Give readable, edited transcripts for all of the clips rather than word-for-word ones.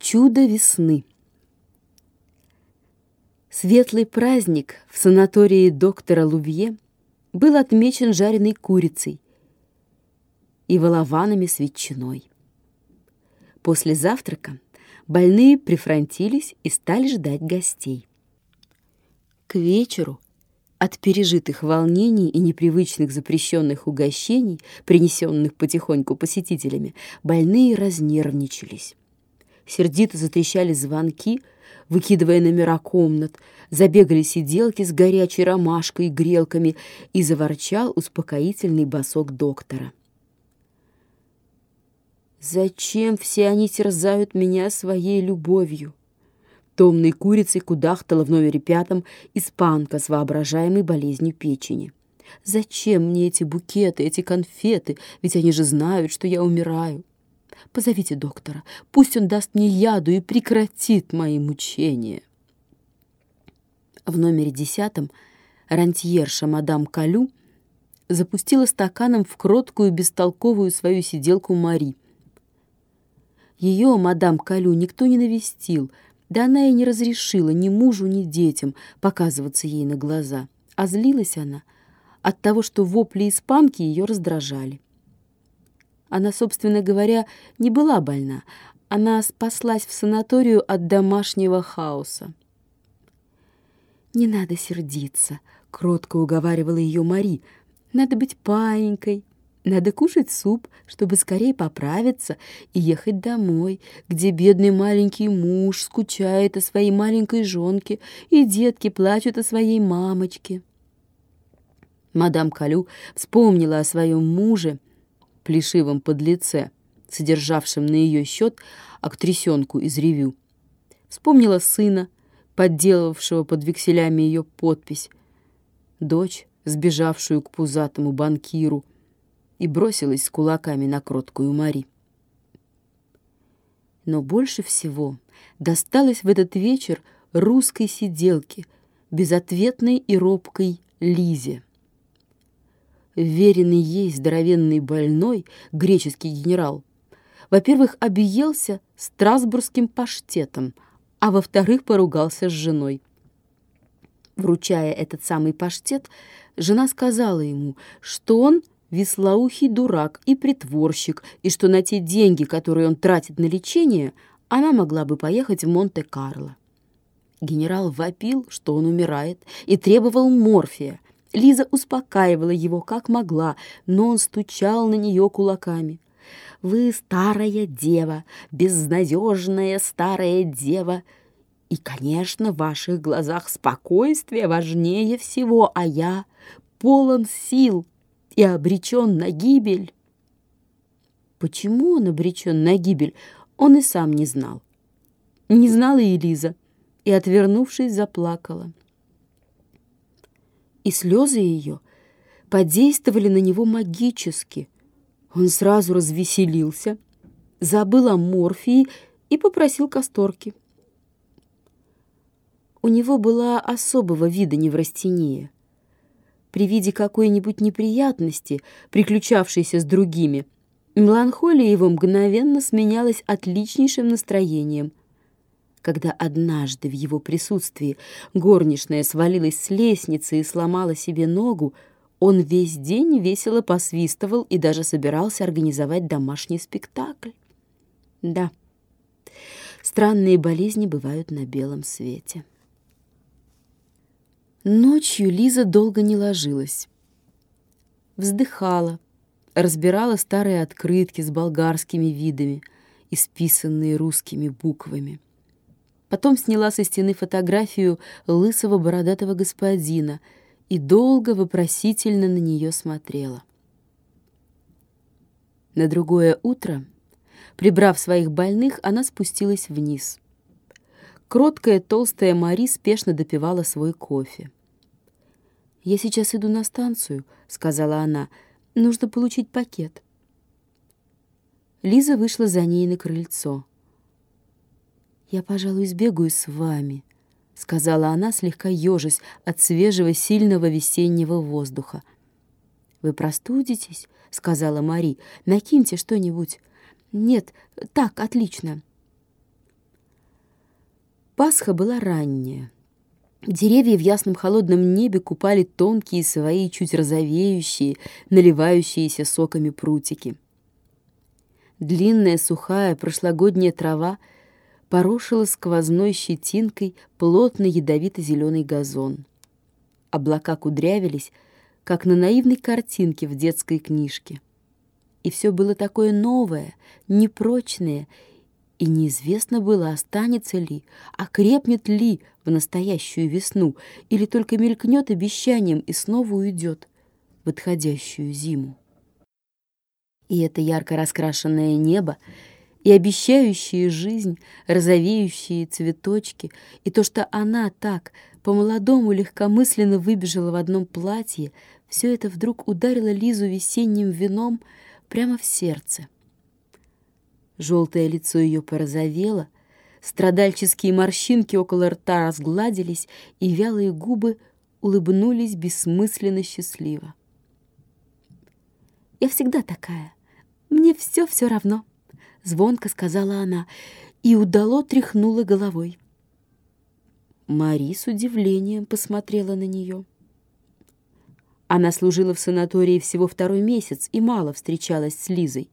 Чудо весны. Светлый праздник в санатории доктора Лувье был отмечен жареной курицей и волованами с ветчиной. После завтрака больные прифронтились и стали ждать гостей. К вечеру от пережитых волнений и непривычных запрещенных угощений, принесенных потихоньку посетителями, больные разнервничались. Сердито затрещали звонки, выкидывая номера комнат, забегали сиделки с горячей ромашкой и грелками, и заворчал успокоительный босок доктора. «Зачем все они терзают меня своей любовью?» Томной курицей кудахтала в номере 5 испанка с воображаемой болезнью печени. «Зачем мне эти букеты, эти конфеты? Ведь они же знают, что я умираю. Позовите доктора, пусть он даст мне яду и прекратит мои мучения». В номере 10 рантьерша мадам Калю запустила стаканом в кроткую, бестолковую свою сиделку Мари. Ее, мадам Калю, никто не навестил, да она и не разрешила ни мужу, ни детям показываться ей на глаза. А злилась она от того, что вопли испанки ее раздражали. Она, собственно говоря, не была больна. Она спаслась в санаторию от домашнего хаоса. «Не надо сердиться», — кротко уговаривала ее Мари. «Надо быть паинькой, надо кушать суп, чтобы скорее поправиться и ехать домой, где бедный маленький муж скучает о своей маленькой жонке, и детки плачут о своей мамочке». Мадам Калю вспомнила о своем муже, плешивом подлеце, содержавшем на ее счет актрисенку из ревю. Вспомнила сына, подделавшего под векселями ее подпись, дочь, сбежавшую к пузатому банкиру, и бросилась с кулаками на кроткую Мари. Но больше всего досталось в этот вечер русской сиделке, безответной и робкой Лизе. Веренный ей здоровенный больной, греческий генерал, во-первых, объелся страсбургским паштетом, а во-вторых, поругался с женой. Вручая этот самый паштет, жена сказала ему, что он вислоухий дурак и притворщик, и что на те деньги, которые он тратит на лечение, она могла бы поехать в Монте-Карло. Генерал вопил, что он умирает, и требовал морфия. Лиза успокаивала его как могла, но он стучал на нее кулаками. «Вы старая дева, безнадежная старая дева, и, конечно, в ваших глазах спокойствие важнее всего, а я полон сил и обречен на гибель». Почему он обречен на гибель, он и сам не знал. Не знала и Лиза, и, отвернувшись, заплакала. И слезы ее подействовали на него магически. Он сразу развеселился, забыл о морфии и попросил касторки. У него была особого вида неврастения. При виде какой-нибудь неприятности, приключавшейся с другими, меланхолия его мгновенно сменялась отличнейшим настроением. Когда однажды в его присутствии горничная свалилась с лестницы и сломала себе ногу, он весь день весело посвистывал и даже собирался организовать домашний спектакль. Да, странные болезни бывают на белом свете. Ночью Лиза долго не ложилась. Вздыхала, разбирала старые открытки с болгарскими видами, исписанные русскими буквами. Потом сняла со стены фотографию лысого бородатого господина и долго вопросительно на нее смотрела. На другое утро, прибрав своих больных, она спустилась вниз. Кроткая толстая Мари спешно допивала свой кофе. «Я сейчас иду на станцию», — сказала она. «Нужно получить пакет». Лиза вышла за ней на крыльцо. «Я, пожалуй, сбегаю с вами», — сказала она, слегка ежась от свежего, сильного весеннего воздуха. «Вы простудитесь?» — сказала Мари. «Накиньте что-нибудь». «Нет, так, отлично». Пасха была ранняя. Деревья в ясном холодном небе купали тонкие свои, чуть розовеющие, наливающиеся соками прутики. Длинная сухая прошлогодняя трава порошила сквозной щетинкой плотный ядовито-зеленый газон. Облака кудрявились, как на наивной картинке в детской книжке. И все было такое новое, непрочное, и неизвестно было, останется ли, окрепнет ли в настоящую весну, или только мелькнет обещанием и снова уйдет в отходящую зиму. И это ярко раскрашенное небо, и обещающие жизнь, розовеющие цветочки, и то, что она так по-молодому легкомысленно выбежала в одном платье, все это вдруг ударило Лизу весенним вином прямо в сердце. Желтое лицо ее порозовело, страдальческие морщинки около рта разгладились, и вялые губы улыбнулись бессмысленно счастливо. «Я всегда такая. Мне все равно», — звонко сказала она, и удало тряхнула головой. Мари с удивлением посмотрела на нее. Она служила в санатории всего 2-й месяц и мало встречалась с Лизой.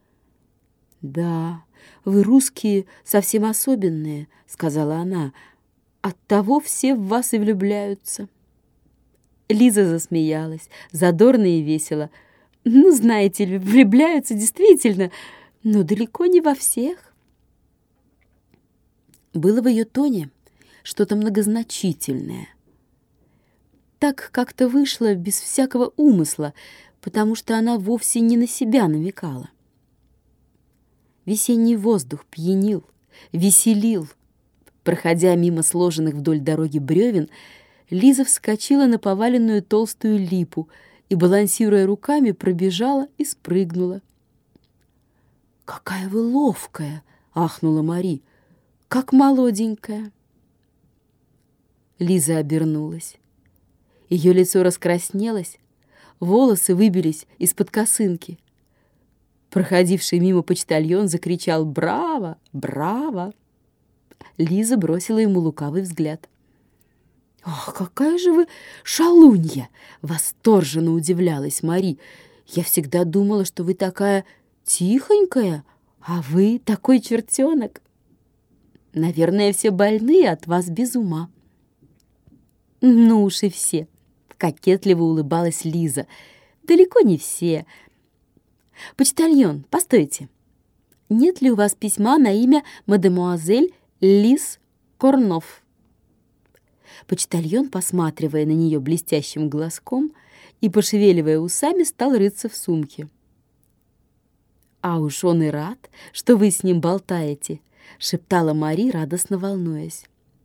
«Да, вы, русские, совсем особенные», — сказала она. «Оттого все в вас и влюбляются». Лиза засмеялась, задорно и весело. «Ну, знаете ли, влюбляются действительно, но далеко не во всех». Было в ее тоне что-то многозначительное. Так как-то вышло без всякого умысла, потому что она вовсе не на себя намекала. Весенний воздух пьянил, веселил. Проходя мимо сложенных вдоль дороги бревен, Лиза вскочила на поваленную толстую липу и, балансируя руками, пробежала и спрыгнула. «Какая вы ловкая!» — ахнула Мари. «Как молоденькая!» Лиза обернулась. Ее лицо раскраснелось, волосы выбились из-под косынки. Проходивший мимо почтальон закричал «Браво! Браво!». Лиза бросила ему лукавый взгляд. «Ах, какая же вы шалунья!» — восторженно удивлялась Мари. «Я всегда думала, что вы такая тихонькая, а вы такой чертенок. Наверное, все больные от вас без ума». «Ну уж и все!» — кокетливо улыбалась Лиза. «Далеко не все. Почтальон, постойте. Нет ли у вас письма на имя мадемуазель Лиз Корнов?» Почтальон, посматривая на нее блестящим глазком и пошевеливая усами, стал рыться в сумке. «А уж он и рад, что вы с ним болтаете», — шептала Мари, радостно волнуясь.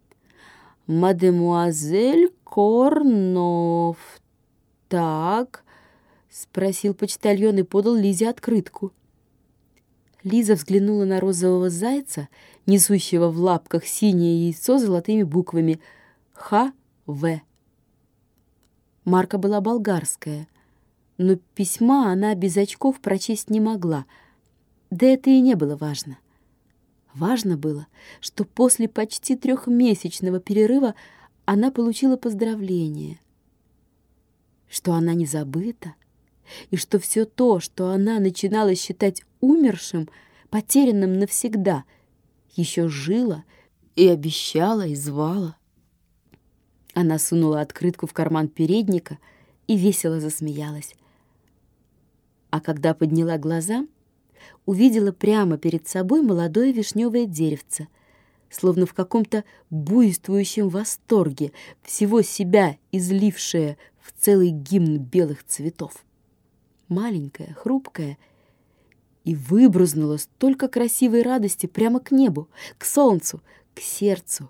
«Мадемуазель Корнов. Так», — спросил почтальон и подал Лизе открытку. Лиза взглянула на розового зайца, несущего в лапках синее яйцо золотыми буквами «Х.В». Марка была болгарская, но письма она без очков прочесть не могла. Да это и не было важно. Важно было, что после почти 3-месячного перерыва она получила поздравление, что она не забыта, и что все то, что она начинала считать умершим, потерянным навсегда, еще жило и обещала, и звала. Она сунула открытку в карман передника и весело засмеялась. А когда подняла глаза, увидела прямо перед собой молодое вишневое деревце, словно в каком-то буйствующем восторге, всего себя излившее в целый гимн белых цветов. Маленькая, хрупкая, и выбрызнула столько красивой радости прямо к небу, к солнцу, к сердцу.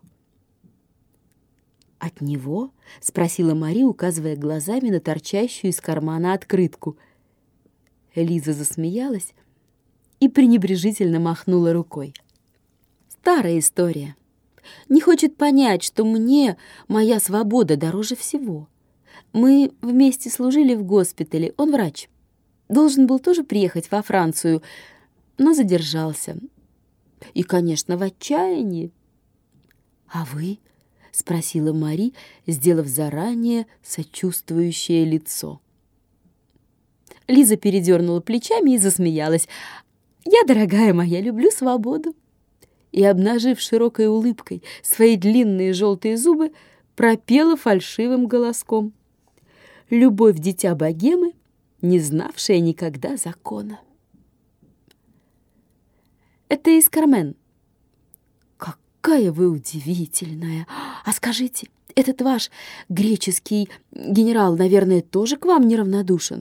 «От него?» — спросила Мари, указывая глазами на торчащую из кармана открытку. Лиза засмеялась и пренебрежительно махнула рукой. «Старая история. Не хочет понять, что мне моя свобода дороже всего. Мы вместе служили в госпитале, он врач. Должен был тоже приехать во Францию, но задержался. И, конечно, в отчаянии. «А вы?» — спросила Мари, сделав заранее сочувствующее лицо. Лиза передернула плечами и засмеялась. «Я, дорогая моя, люблю свободу». И, обнажив широкой улыбкой свои длинные желтые зубы, пропела фальшивым голоском: «Любовь дитя богемы, не знавшая никогда закона». «Это из Кармен». «Какая вы удивительная! А скажите, этот ваш греческий генерал, наверное, тоже к вам неравнодушен?»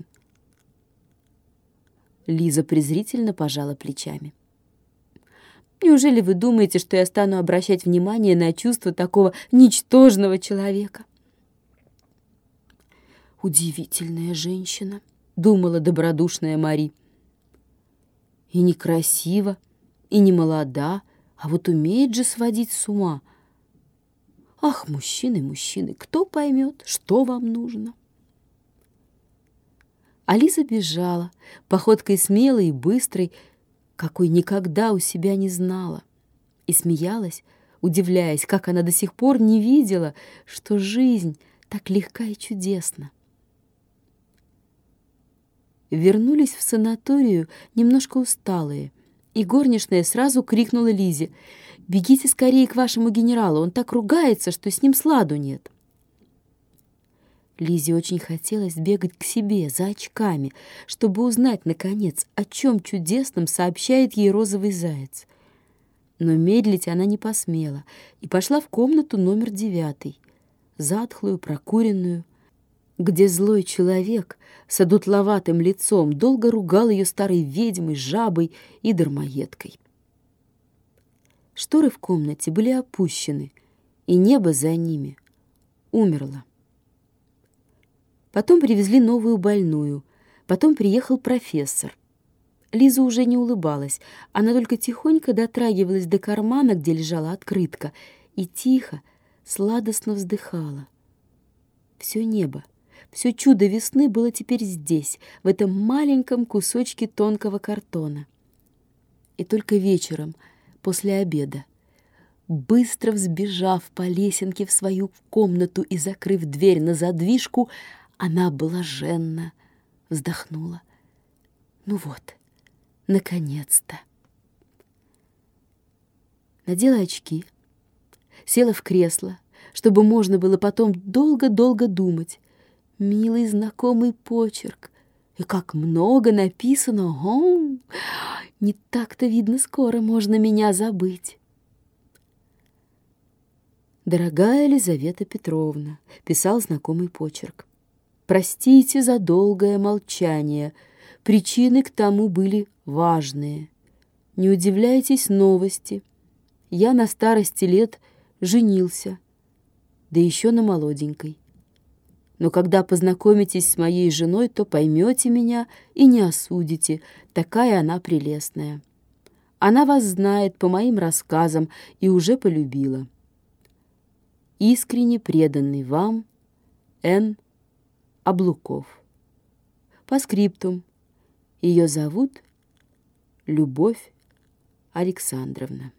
Лиза презрительно пожала плечами. «Неужели вы думаете, что я стану обращать внимание на чувства такого ничтожного человека?» «Удивительная женщина», — думала добродушная Мари. «И некрасива, и не молода, а вот умеет же сводить с ума. Ах, мужчины, мужчины, кто поймет, что вам нужно?» А Лиза бежала, походкой смелой и быстрой, какой никогда у себя не знала, и смеялась, удивляясь, как она до сих пор не видела, что жизнь так легка и чудесна. Вернулись в санаторию немножко усталые, и горничная сразу крикнула Лизе: «Бегите скорее к вашему генералу, он так ругается, что с ним сладу нет». Лизе очень хотелось бегать к себе за очками, чтобы узнать, наконец, о чем чудесном сообщает ей розовый заяц. Но медлить она не посмела и пошла в комнату номер 9, затхлую, прокуренную, где злой человек с одутловатым лицом долго ругал ее старой ведьмой, жабой и дармоедкой. Шторы в комнате были опущены, и небо за ними умерло. Потом привезли новую больную, потом приехал профессор. Лиза уже не улыбалась, она только тихонько дотрагивалась до кармана, где лежала открытка, и тихо, сладостно вздыхала. Все небо, все чудо весны было теперь здесь, в этом маленьком кусочке тонкого картона. И только вечером, после обеда, быстро взбежав по лесенке в свою комнату и закрыв дверь на задвижку, она блаженно вздохнула. Ну вот, наконец-то. Надела очки, села в кресло, чтобы можно было потом долго-долго думать. Милый знакомый почерк. И как много написано. О, не так-то, видно, скоро можно меня забыть. «Дорогая Елизавета Петровна», — писал знакомый почерк, «простите за долгое молчание. Причины к тому были важные. Не удивляйтесь новости. Я на старости лет женился, да еще на молоденькой. Но когда познакомитесь с моей женой, то поймете меня и не осудите, такая она прелестная. Она вас знает по моим рассказам и уже полюбила. Искренне преданный вам Н. Облуков. По скриптум. Ее зовут Любовь Александровна».